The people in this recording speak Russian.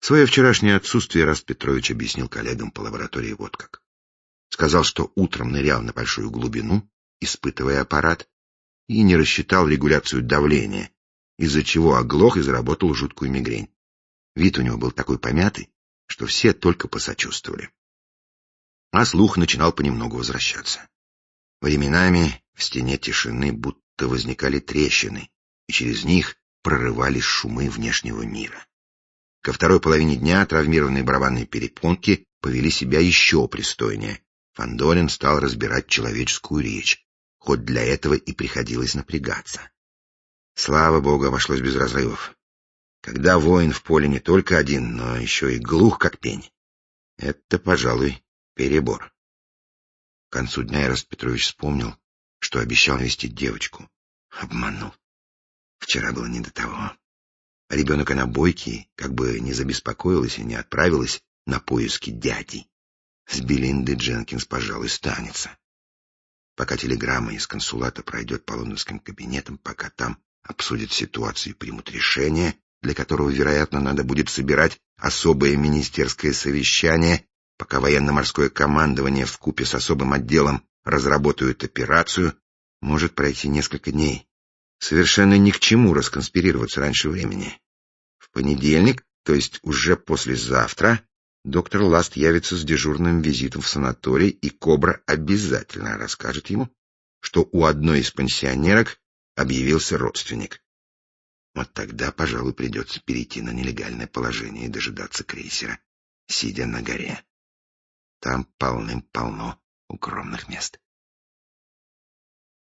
Свое вчерашнее отсутствие Раст Петрович объяснил коллегам по лаборатории вот как. Сказал, что утром нырял на большую глубину, испытывая аппарат, и не рассчитал регуляцию давления, из-за чего оглох и заработал жуткую мигрень. Вид у него был такой помятый, что все только посочувствовали. А слух начинал понемногу возвращаться. Временами в стене тишины будто возникали трещины, и через них прорывались шумы внешнего мира. Ко второй половине дня травмированные барабанные перепонки повели себя еще пристойнее. Фандорин стал разбирать человеческую речь, хоть для этого и приходилось напрягаться. Слава богу, обошлось без разрывов. Когда воин в поле не только один, но еще и глух как пень, это, пожалуй, перебор. К концу дня Ираст Петрович вспомнил, что обещал навестить девочку. Обманул. Вчера было не до того. Ребенок она бойкий, как бы не забеспокоилась и не отправилась на поиски дяди. С Белиндой Дженкинс, пожалуй, станется. Пока телеграмма из консулата пройдет по лондонским кабинетам, пока там обсудят ситуацию и примут решение, для которого, вероятно, надо будет собирать особое министерское совещание, пока военно-морское командование вкупе с особым отделом разработают операцию, может пройти несколько дней. Совершенно ни к чему расконспирироваться раньше времени. В понедельник, то есть уже послезавтра, доктор Ласт явится с дежурным визитом в санаторий, и Кобра обязательно расскажет ему, что у одной из пансионерок объявился родственник. Вот тогда, пожалуй, придется перейти на нелегальное положение и дожидаться крейсера, сидя на горе. Там полным-полно укромных мест.